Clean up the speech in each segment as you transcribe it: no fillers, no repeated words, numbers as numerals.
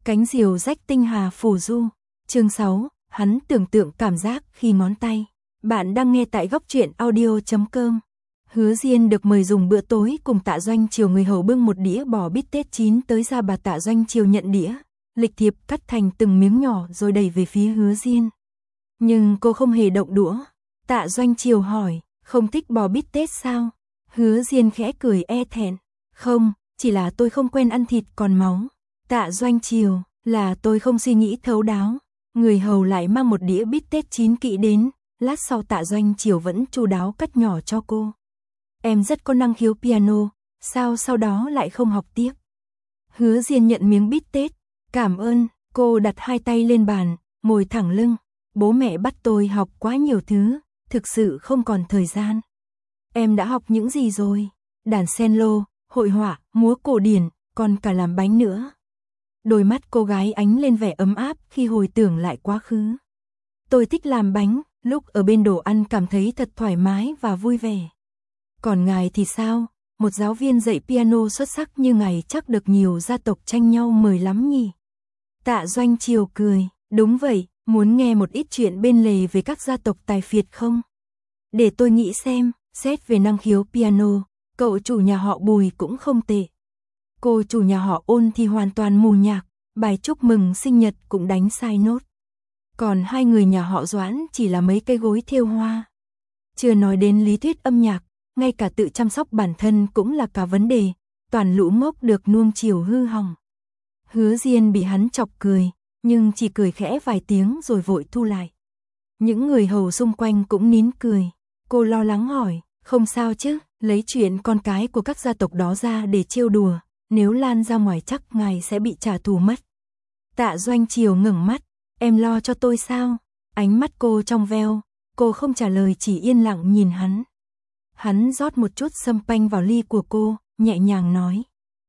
Cánh diều rách tinh hà phù du. Chương 6, hắn tưởng tượng cảm giác khi ngón tay. Bạn đang nghe tại góc truyện audio.com. Hứa Diên được mời dùng bữa tối cùng Tạ Doanh Triều, người hầu bưng một đĩa bò bít tết chín tới ra. Bà Tạ Doanh Triều nhận đĩa, lịch thiệp cắt thành từng miếng nhỏ rồi đẩy về phía Hứa Diên. Nhưng cô không hề động đũa. Tạ Doanh Triều hỏi, không thích bò bít tết sao? Hứa Diên khẽ cười e thẹn. Không, chỉ là tôi không quen ăn thịt còn máu. Tạ Doanh Triều, là tôi không suy nghĩ thấu đáo. Người hầu lại mang một đĩa bít tết chín kỹ đến, lát sau Tạ Doanh Triều vẫn chu đáo cắt nhỏ cho cô. Em rất có năng khiếu piano, sao sau đó lại không học tiếp? Hứa Diên nhận miếng bít tết, cảm ơn. Cô đặt hai tay lên bàn, ngồi thẳng lưng. Bố mẹ bắt tôi học quá nhiều thứ, thực sự không còn thời gian. Em đã học những gì rồi? Đàn cello, hội họa, múa cổ điển, còn cả làm bánh nữa. Đôi mắt cô gái ánh lên vẻ ấm áp khi hồi tưởng lại quá khứ. Tôi thích làm bánh, lúc ở bên đồ ăn cảm thấy thật thoải mái và vui vẻ. Còn ngài thì sao? Một giáo viên dạy piano xuất sắc như ngài chắc được nhiều gia tộc tranh nhau mời lắm nhỉ? Tạ Doanh Triều cười, đúng vậy, muốn nghe một ít chuyện bên lề về các gia tộc tài phiệt không? Để tôi nghĩ xem, xét về năng khiếu piano, cậu chủ nhà họ Bùi cũng không tệ. Cô chủ nhà họ Ôn thì hoàn toàn mù nhạc, bài chúc mừng sinh nhật cũng đánh sai nốt. Còn hai người nhà họ Doãn chỉ là mấy cây gối thêu hoa. Chưa nói đến lý thuyết âm nhạc, ngay cả tự chăm sóc bản thân cũng là cả vấn đề, toàn lũ ngốc được nuông chiều hư hỏng. Hứa Diên bị hắn chọc cười, nhưng chỉ cười khẽ vài tiếng rồi vội thu lại. Những người hầu xung quanh cũng nín cười. Cô lo lắng hỏi, không sao chứ, lấy chuyện con cái của các gia tộc đó ra để trêu đùa, nếu lan ra ngoài chắc ngài sẽ bị trả thù mất. Tạ Doanh Triều ngẩng mắt, em lo cho tôi sao? Ánh mắt cô trong veo, cô không trả lời chỉ yên lặng nhìn hắn. Hắn rót một chút sâm panh vào ly của cô, nhẹ nhàng nói.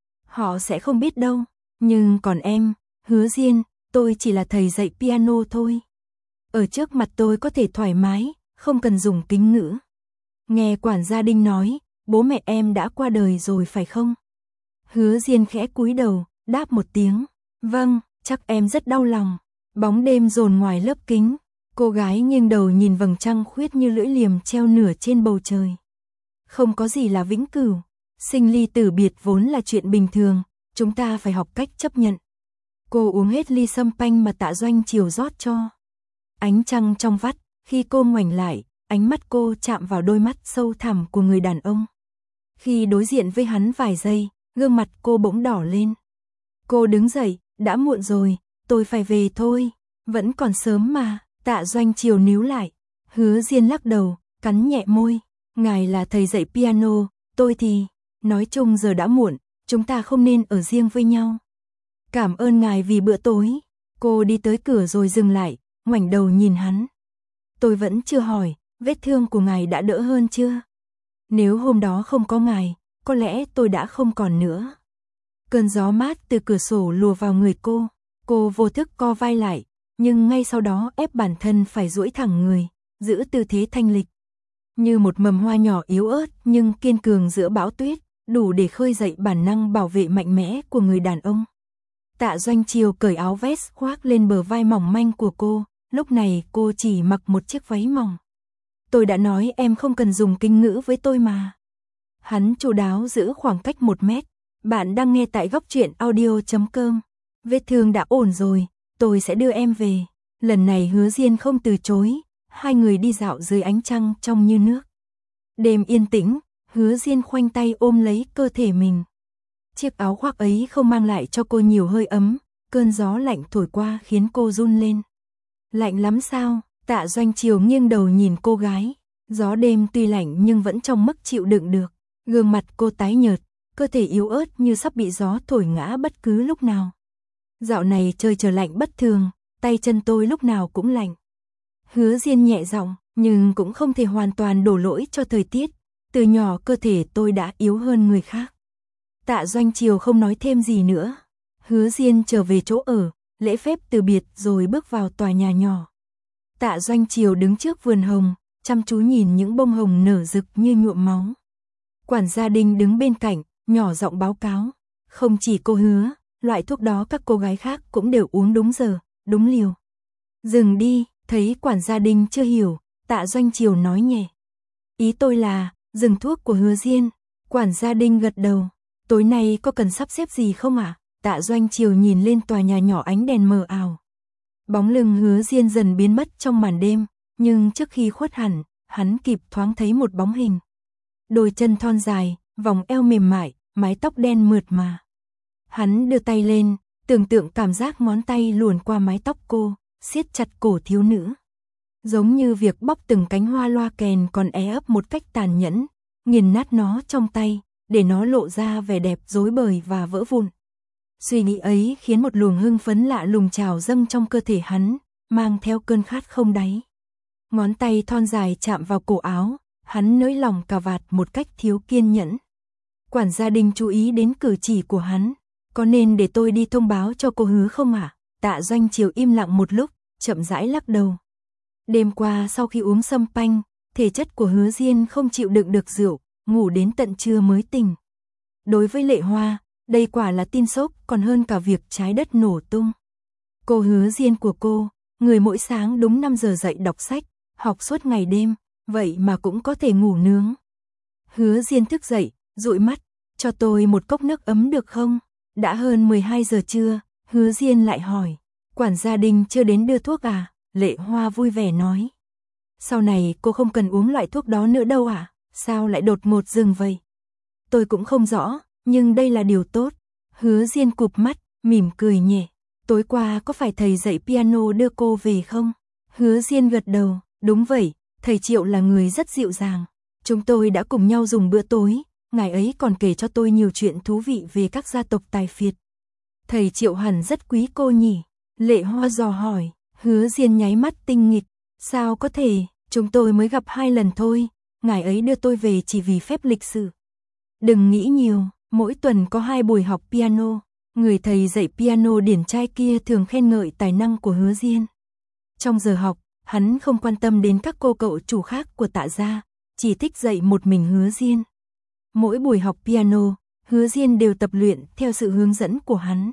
Họ sẽ không biết đâu, nhưng còn em, Hứa Diên, tôi chỉ là thầy dạy piano thôi. Ở trước mặt tôi có thể thoải mái, không cần dùng kính ngữ. Nghe quản gia Đinh nói, bố mẹ em đã qua đời rồi phải không? Hứa Diên khẽ cúi đầu, đáp một tiếng. Vâng, chắc em rất đau lòng. Bóng đêm dồn ngoài lớp kính. Cô gái nghiêng đầu nhìn vầng trăng khuyết như lưỡi liềm treo nửa trên bầu trời. Không có gì là vĩnh cửu. Sinh ly tử biệt vốn là chuyện bình thường. Chúng ta phải học cách chấp nhận. Cô uống hết ly sâm panh mà Tạ Doanh Triều rót cho. Ánh trăng trong vắt, khi cô ngoảnh lại, ánh mắt cô chạm vào đôi mắt sâu thẳm của người đàn ông. Khi đối diện với hắn vài giây, gương mặt cô bỗng đỏ lên. Cô đứng dậy, đã muộn rồi, tôi phải về thôi, vẫn còn sớm mà. Tạ Doanh Triều níu lại. Hứa Diên lắc đầu, cắn nhẹ môi. Ngài là thầy dạy piano, tôi thì... Nói chung giờ đã muộn, chúng ta không nên ở riêng với nhau. Cảm ơn ngài vì bữa tối. Cô đi tới cửa rồi dừng lại, ngoảnh đầu nhìn hắn. Tôi vẫn chưa hỏi, vết thương của ngài đã đỡ hơn chưa? Nếu hôm đó không có ngài, có lẽ tôi đã không còn nữa. Cơn gió mát từ cửa sổ lùa vào người cô vô thức co vai lại, nhưng ngay sau đó ép bản thân phải duỗi thẳng người, giữ tư thế thanh lịch. Như một mầm hoa nhỏ yếu ớt nhưng kiên cường giữa bão tuyết, đủ để khơi dậy bản năng bảo vệ mạnh mẽ của người đàn ông. Tạ Doanh Triều cởi áo vest khoác lên bờ vai mỏng manh của cô, lúc này cô chỉ mặc một chiếc váy mỏng. Tôi đã nói em không cần dùng kinh ngữ với tôi mà. Hắn chu đáo giữ khoảng cách 1 mét. Bạn đang nghe tại góc truyện audio.com. Vết thương đã ổn rồi, tôi sẽ đưa em về. Lần này Hứa Diên không từ chối, hai người đi dạo dưới ánh trăng trong như nước. Đêm yên tĩnh, Hứa Diên khoanh tay ôm lấy cơ thể mình. Chiếc áo khoác ấy không mang lại cho cô nhiều hơi ấm, cơn gió lạnh thổi qua khiến cô run lên. Lạnh lắm sao? Tạ Doanh Triều nghiêng đầu nhìn cô gái. Gió đêm tuy lạnh nhưng vẫn trong mức chịu đựng được. Gương mặt cô tái nhợt, cơ thể yếu ớt như sắp bị gió thổi ngã bất cứ lúc nào. Dạo này trời trở lạnh bất thường, tay chân tôi lúc nào cũng lạnh. Hứa Diên nhẹ giọng, nhưng cũng không thể hoàn toàn đổ lỗi cho thời tiết. Từ nhỏ cơ thể tôi đã yếu hơn người khác. Tạ Doanh Triều không nói thêm gì nữa. Hứa Diên trở về chỗ ở, lễ phép từ biệt rồi bước vào tòa nhà nhỏ. Tạ Doanh Triều đứng trước vườn hồng, chăm chú nhìn những bông hồng nở rực như nhuộm máu. Quản gia Đinh đứng bên cạnh, nhỏ giọng báo cáo. Không chỉ cô Hứa, loại thuốc đó các cô gái khác cũng đều uống đúng giờ, đúng liều. Dừng đi, thấy quản gia Đinh chưa hiểu, Tạ Doanh Triều nói nhẹ. Ý tôi là, dừng thuốc của Hứa Diên. Quản gia Đinh gật đầu. Tối nay có cần sắp xếp gì không ạ? Tạ Doanh Triều nhìn lên tòa nhà nhỏ ánh đèn mờ ảo. Bóng lưng Hứa Diên dần biến mất trong màn đêm, nhưng trước khi khuất hẳn, hắn kịp thoáng thấy một bóng hình. Đôi chân thon dài, vòng eo mềm mại, mái tóc đen mượt mà. Hắn đưa tay lên, tưởng tượng cảm giác ngón tay luồn qua mái tóc cô, siết chặt cổ thiếu nữ. Giống như việc bóc từng cánh hoa loa kèn còn ấp một cách tàn nhẫn, nghiền nát nó trong tay, để nó lộ ra vẻ đẹp rối bời và vỡ vụn. Suy nghĩ ấy khiến một luồng hưng phấn lạ lùng trào dâng trong cơ thể hắn, mang theo cơn khát không đáy. Ngón tay thon dài chạm vào cổ áo, hắn nới lỏng cà vạt một cách thiếu kiên nhẫn. Quản gia Đinh chú ý đến cử chỉ của hắn. Có nên để tôi đi thông báo cho cô Hứa không ạ? Tạ Doanh Triều im lặng một lúc, chậm rãi lắc đầu. Đêm qua sau khi uống sâm panh, thể chất của Hứa Diên không chịu đựng được rượu, ngủ đến tận trưa mới tỉnh. Đối với Lệ Hoa, đây quả là tin sốc còn hơn cả việc trái đất nổ tung. Cô Hứa Diên của cô, người mỗi sáng đúng 5 giờ dậy đọc sách, học suốt ngày đêm, vậy mà cũng có thể ngủ nướng. Hứa Diên thức dậy, dụi mắt, cho tôi một cốc nước ấm được không? Đã hơn 12 giờ trưa, Hứa Diên lại hỏi. Quản gia Đinh chưa đến đưa thuốc à? Lệ Hoa vui vẻ nói. Sau này cô không cần uống loại thuốc đó nữa đâu à? Sao lại đột ngột dừng vậy? Tôi cũng không rõ, nhưng đây là điều tốt. Hứa Diên cụp mắt, mỉm cười nhẹ. Tối qua có phải thầy dạy piano đưa cô về không? Hứa Diên gật đầu, đúng vậy, thầy Triệu là người rất dịu dàng. Chúng tôi đã cùng nhau dùng bữa tối, ngài ấy còn kể cho tôi nhiều chuyện thú vị về các gia tộc tài phiệt. Thầy Triệu hẳn rất quý cô nhỉ? Lệ Hoa dò hỏi. Hứa Diên nháy mắt tinh nghịch. Sao có thể, chúng tôi mới gặp 2 lần thôi, ngài ấy đưa tôi về chỉ vì phép lịch sự. Đừng nghĩ nhiều, mỗi tuần có 2 buổi học piano. Người thầy dạy piano điển trai kia thường khen ngợi tài năng của Hứa Diên. Trong giờ học, hắn không quan tâm đến các cô cậu chủ khác của Tạ gia, chỉ thích dạy một mình Hứa Diên. Mỗi buổi học piano, Hứa Diên đều tập luyện theo sự hướng dẫn của hắn.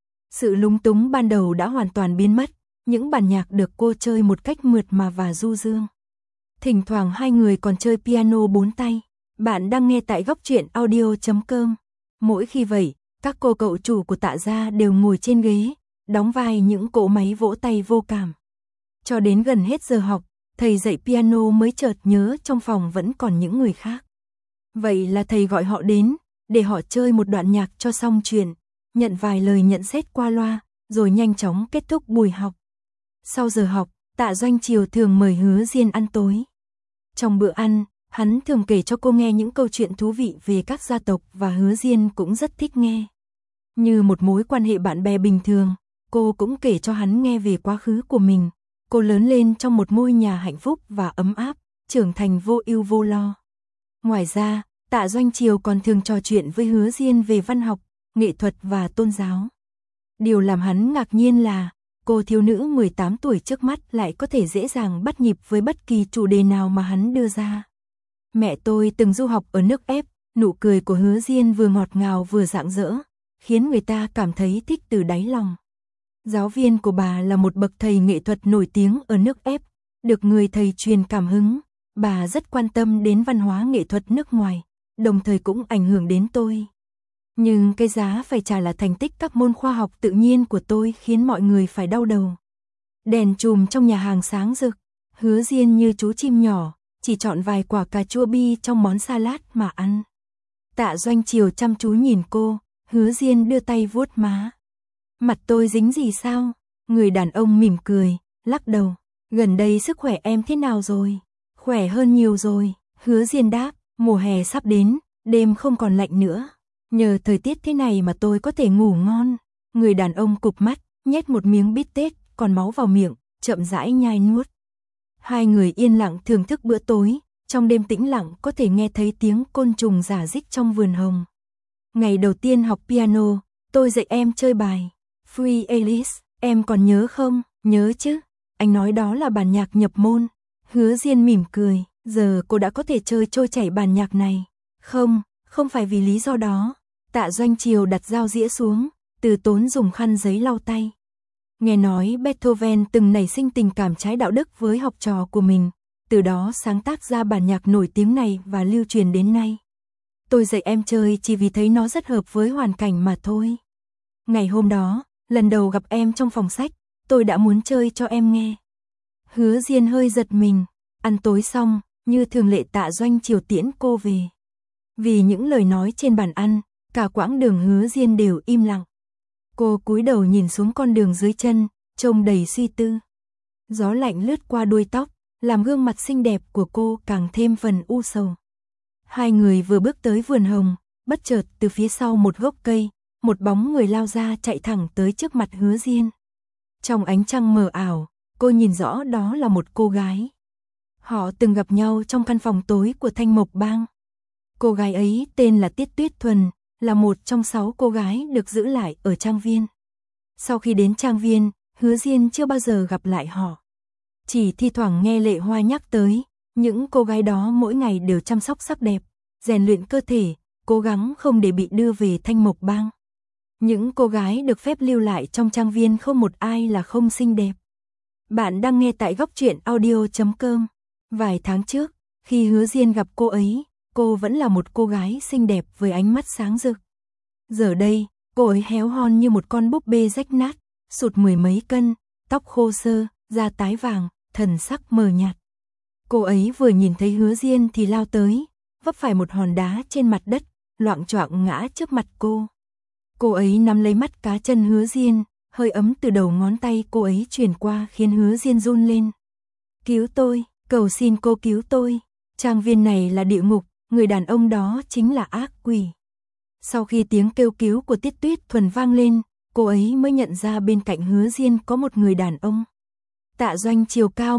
Sự lúng túng ban đầu đã hoàn toàn biến mất, những bản nhạc được cô chơi một cách mượt mà và du dương. Thỉnh thoảng hai người còn chơi piano 4 tay. Bạn đang nghe tại góc truyện audio.com. Mỗi khi vậy, các cô cậu chủ của Tạ gia đều ngồi trên ghế, đóng vai những cỗ máy vỗ tay vô cảm. Cho đến gần hết giờ học, thầy dạy piano mới chợt nhớ trong phòng vẫn còn những người khác. Vậy là thầy gọi họ đến, để họ chơi một đoạn nhạc cho xong chuyện, nhận vài lời nhận xét qua loa, rồi nhanh chóng kết thúc buổi học. Sau giờ học, Tạ Doanh Triều thường mời Hứa Diên ăn tối. Trong bữa ăn, hắn thường kể cho cô nghe những câu chuyện thú vị về các gia tộc và Hứa Diên cũng rất thích nghe. Như một mối quan hệ bạn bè bình thường, cô cũng kể cho hắn nghe về quá khứ của mình. Cô lớn lên trong một ngôi nhà hạnh phúc và ấm áp, trưởng thành vô ưu vô lo. Ngoài ra, Tạ Doanh Triều còn thường trò chuyện với Hứa Diên về văn học, nghệ thuật và tôn giáo. Điều làm hắn ngạc nhiên là, cô thiếu nữ 18 tuổi trước mắt lại có thể dễ dàng bắt nhịp với bất kỳ chủ đề nào mà hắn đưa ra. Mẹ tôi từng du học ở nước Ép, nụ cười của Hứa Diên vừa ngọt ngào vừa rạng rỡ, khiến người ta cảm thấy thích từ đáy lòng. Giáo viên của bà là một bậc thầy nghệ thuật nổi tiếng ở nước Ép, được người thầy truyền cảm hứng. Bà rất quan tâm đến văn hóa nghệ thuật nước ngoài, đồng thời cũng ảnh hưởng đến tôi. Nhưng cái giá phải trả là thành tích các môn khoa học tự nhiên của tôi khiến mọi người phải đau đầu. Đèn chùm trong nhà hàng sáng rực, Hứa Diên như chú chim nhỏ, chỉ chọn vài quả cà chua bi trong món salad mà ăn. Tạ Doanh Triều chăm chú nhìn cô, Hứa Diên đưa tay vuốt má. Mặt tôi dính gì sao? Người đàn ông mỉm cười, lắc đầu. Gần đây sức khỏe em thế nào rồi? Khỏe hơn nhiều rồi, Hứa Diên đáp, mùa hè sắp đến, đêm không còn lạnh nữa. Nhờ thời tiết thế này mà tôi có thể ngủ ngon. Người đàn ông cụp mắt, nhét một miếng bít tết, còn máu vào miệng, chậm rãi nhai nuốt. Hai người yên lặng thưởng thức bữa tối, trong đêm tĩnh lặng có thể nghe thấy tiếng côn trùng rả rích trong vườn hồng. Ngày đầu tiên học piano, tôi dạy em chơi bài Free Alice, em còn nhớ không? Nhớ chứ, anh nói đó là bản nhạc nhập môn. Hứa Diên mỉm cười, giờ cô đã có thể chơi trôi chảy bản nhạc này. Không phải vì lý do đó. Tạ Doanh Triều đặt dao dĩa xuống, từ tốn dùng khăn giấy lau tay. Nghe nói Beethoven từng nảy sinh tình cảm trái đạo đức với học trò của mình, từ đó sáng tác ra bản nhạc nổi tiếng này và lưu truyền đến nay. Tôi dạy em chơi chỉ vì thấy nó rất hợp với hoàn cảnh mà thôi. Ngày hôm đó, lần đầu gặp em trong phòng sách, tôi đã muốn chơi cho em nghe. Hứa Diên hơi giật mình, ăn tối xong, như thường lệ Tạ Doanh chiều tiễn cô về. Vì những lời nói trên bàn ăn, cả quãng đường Hứa Diên đều im lặng. Cô cúi đầu nhìn xuống con đường dưới chân, trông đầy suy tư. Gió lạnh lướt qua đuôi tóc, làm gương mặt xinh đẹp của cô càng thêm phần u sầu. Hai người vừa bước tới vườn hồng, bất chợt từ phía sau một gốc cây, một bóng người lao ra chạy thẳng tới trước mặt Hứa Diên. Trong ánh trăng mờ ảo, cô nhìn rõ đó là một cô gái. Họ từng gặp nhau trong căn phòng tối của Thanh Mộc Bang. Cô gái ấy tên là Tiết Tuyết Thuần, là một trong 6 cô gái được giữ lại ở trang viên. Sau khi đến trang viên, Hứa Diên chưa bao giờ gặp lại họ. Chỉ thi thoảng nghe Lệ Hoa nhắc tới, những cô gái đó mỗi ngày đều chăm sóc sắc đẹp, rèn luyện cơ thể, cố gắng không để bị đưa về Thanh Mộc Bang. Những cô gái được phép lưu lại trong trang viên không một ai là không xinh đẹp. Bạn đang nghe tại góc truyện audio.com. Vài tháng trước, khi Hứa Diên gặp cô ấy, cô vẫn là một cô gái xinh đẹp với ánh mắt sáng rực. Giờ đây, cô ấy héo hon như một con búp bê rách nát, sụt 10 mấy cân, tóc khô xơ, da tái vàng, thần sắc mờ nhạt. Cô ấy vừa nhìn thấy Hứa Diên thì lao tới, vấp phải một hòn đá trên mặt đất, loạng choạng ngã trước mặt cô. Cô ấy nắm lấy mắt cá chân Hứa Diên, hơi ấm từ đầu ngón tay cô ấy truyền qua khiến Hứa Diên run lên. Cứu tôi, cầu xin cô cứu tôi. Trang viên này là địa ngục, người đàn ông đó chính là ác quỷ. Sau khi tiếng kêu cứu của Tiết Tuyết Thuần vang lên, cô ấy mới nhận ra bên cạnh Hứa Diên có một người đàn ông. Tạ Doanh chiều cao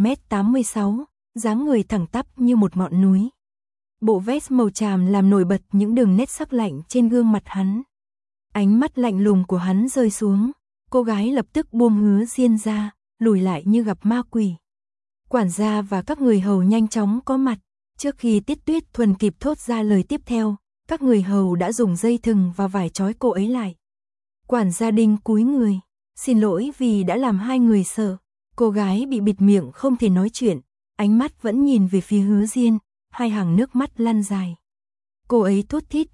11m86, dáng người thẳng tắp như một ngọn núi. Bộ vest màu tràm làm nổi bật những đường nét sắc lạnh trên gương mặt hắn. Ánh mắt lạnh lùng của hắn rơi xuống, cô gái lập tức buông Hứa Diên ra, lùi lại như gặp ma quỷ. Quản gia và các người hầu nhanh chóng có mặt, trước khi Tiết Tuyết Thuần kịp thốt ra lời tiếp theo, các người hầu đã dùng dây thừng và vải trói cô ấy lại. Quản gia Đinh cúi người, xin lỗi vì đã làm hai người sợ. Cô gái bị bịt miệng không thể nói chuyện, ánh mắt vẫn nhìn về phía Hứa Diên, hai hàng nước mắt lăn dài. Cô ấy thốt thít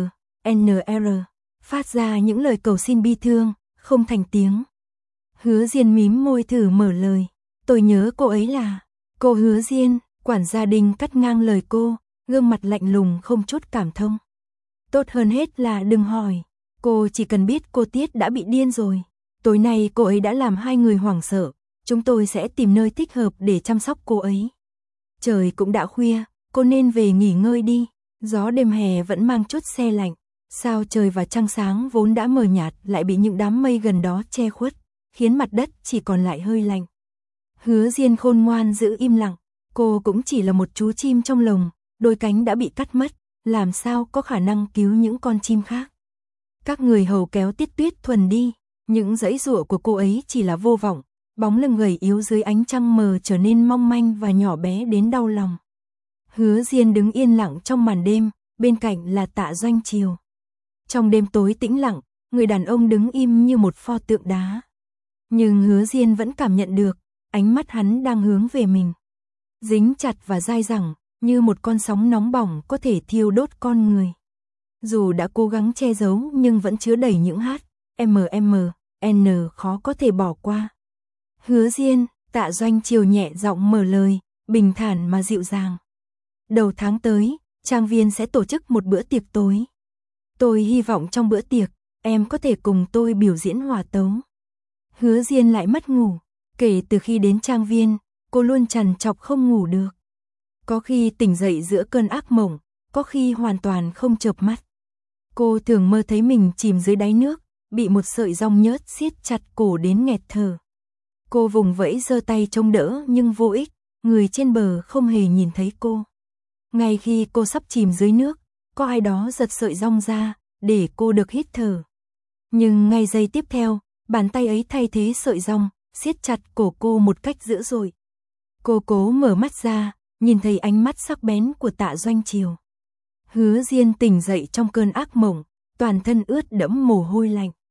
NR, phát ra những lời cầu xin bi thương, không thành tiếng. Hứa Diên mím môi thử mở lời, tôi nhớ cô ấy là cô Hứa Diên. Quản gia Đinh cắt ngang lời cô, gương mặt lạnh lùng không chút cảm thông. Tốt hơn hết là đừng hỏi, cô chỉ cần biết cô Tiết đã bị điên rồi. Tối nay cô ấy đã làm hai người hoảng sợ, chúng tôi sẽ tìm nơi thích hợp để chăm sóc cô ấy. Trời cũng đã khuya, cô nên về nghỉ ngơi đi. Gió đêm hè vẫn mang chút se lạnh, sao trời và trăng sáng vốn đã mờ nhạt lại bị những đám mây gần đó che khuất, khiến mặt đất chỉ còn lại hơi lạnh. Hứa Diên khôn ngoan giữ im lặng, cô cũng chỉ là một chú chim trong lồng, đôi cánh đã bị cắt mất, làm sao có khả năng cứu những con chim khác. Các người hầu kéo Tiết Tuyết Thuần đi, những giãy giụa của cô ấy chỉ là vô vọng, bóng lưng gầy yếu dưới ánh trăng mờ trở nên mong manh và nhỏ bé đến đau lòng. Hứa Diên đứng yên lặng trong màn đêm, bên cạnh là Tạ Doanh chiều. Trong đêm tối tĩnh lặng, người đàn ông đứng im như một pho tượng đá. Nhưng Hứa Diên vẫn cảm nhận được, ánh mắt hắn đang hướng về mình. Dính chặt và dai dẳng, như một con sóng nóng bỏng có thể thiêu đốt con người. Dù đã cố gắng che giấu nhưng vẫn chứa đầy những N khó có thể bỏ qua. Hứa Diên, Tạ Doanh chiều nhẹ giọng mở lời, bình thản mà dịu dàng. Đầu tháng tới, trang viên sẽ tổ chức một bữa tiệc tối. Tôi hy vọng trong bữa tiệc, em có thể cùng tôi biểu diễn hòa tấu. Hứa Diên lại mất ngủ, kể từ khi đến trang viên, cô luôn trằn trọc không ngủ được. Có khi tỉnh dậy giữa cơn ác mộng, có khi hoàn toàn không chợp mắt. Cô thường mơ thấy mình chìm dưới đáy nước, bị một sợi rong nhớt siết chặt cổ đến nghẹt thở. Cô vùng vẫy giơ tay chống đỡ nhưng vô ích, người trên bờ không hề nhìn thấy cô. Ngay khi cô sắp chìm dưới nước, có ai đó giật sợi rong ra, để cô được hít thở. Nhưng ngay giây tiếp theo, bàn tay ấy thay thế sợi rong, siết chặt cổ cô một cách dữ dội. Cô cố mở mắt ra, nhìn thấy ánh mắt sắc bén của Tạ Doanh chiều. Hứa Diên tỉnh dậy trong cơn ác mộng, toàn thân ướt đẫm mồ hôi lạnh.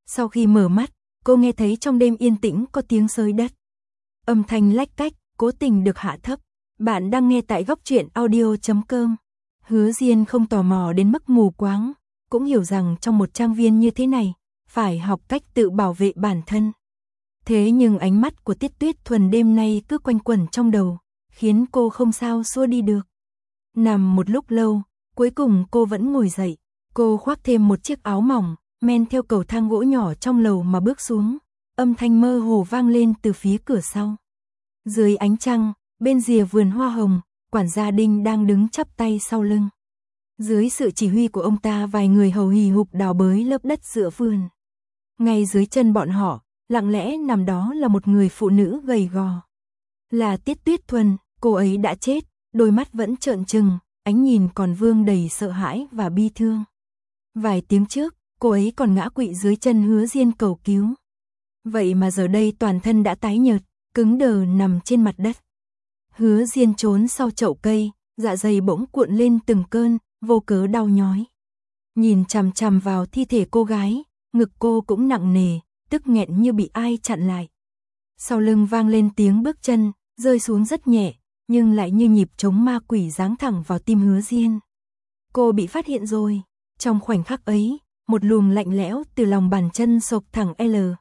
Sau khi mở mắt, cô nghe thấy trong đêm yên tĩnh có tiếng xới đất. Âm thanh lách cách, cố tình được hạ thấp. Bạn đang nghe tại góc truyện audio.com. Hứa Diên không tò mò đến mức mù quáng, cũng hiểu rằng trong một trang viên như thế này, phải học cách tự bảo vệ bản thân. Thế nhưng ánh mắt của Tiết Tuyết Thuần đêm nay cứ quanh quẩn trong đầu, khiến cô không sao xua đi được. Nằm một lúc lâu, cuối cùng cô vẫn ngồi dậy. Cô khoác thêm một chiếc áo mỏng, men theo cầu thang gỗ nhỏ trong lầu mà bước xuống. Âm thanh mơ hồ vang lên từ phía cửa sau. Dưới ánh trăng, bên rìa vườn hoa hồng, quản gia Đinh đang đứng chắp tay sau lưng. Dưới sự chỉ huy của ông ta, vài người hầu hì hục đào bới lớp đất giữa vườn. Ngay dưới chân bọn họ, lặng lẽ nằm đó là một người phụ nữ gầy gò. Là Tiết Tuyết Thuần, cô ấy đã chết, đôi mắt vẫn trợn trừng, ánh nhìn còn vương đầy sợ hãi và bi thương. Vài tiếng trước, cô ấy còn ngã quỵ dưới chân Hứa Diên cầu cứu. Vậy mà giờ đây toàn thân đã tái nhợt, cứng đờ nằm trên mặt đất. Hứa Diên trốn sau chậu cây, dạ dày bỗng cuộn lên từng cơn, vô cớ đau nhói. Nhìn chằm chằm vào thi thể cô gái, ngực cô cũng nặng nề, tức nghẹn như bị ai chặn lại. Sau lưng vang lên tiếng bước chân, rơi xuống rất nhẹ, nhưng lại như nhịp trống ma quỷ giáng thẳng vào tim Hứa Diên. Cô bị phát hiện rồi. Trong khoảnh khắc ấy, một luồng lạnh lẽo từ lòng bàn chân xộc thẳng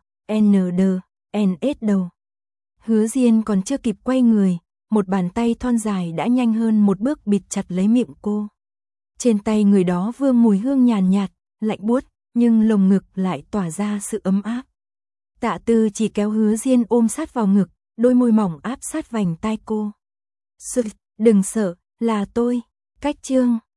LND đầu. Hứa Diên còn chưa kịp quay người, một bàn tay thon dài đã nhanh hơn một bước bịt chặt lấy miệng cô. Trên tay người đó vương mùi hương nhàn nhạt, lạnh buốt, nhưng lồng ngực lại tỏa ra sự ấm áp. Tạ Tư chỉ kéo Hứa Diên ôm sát vào ngực, đôi môi mỏng áp sát vành tai cô. Đừng sợ, là tôi. Cách chương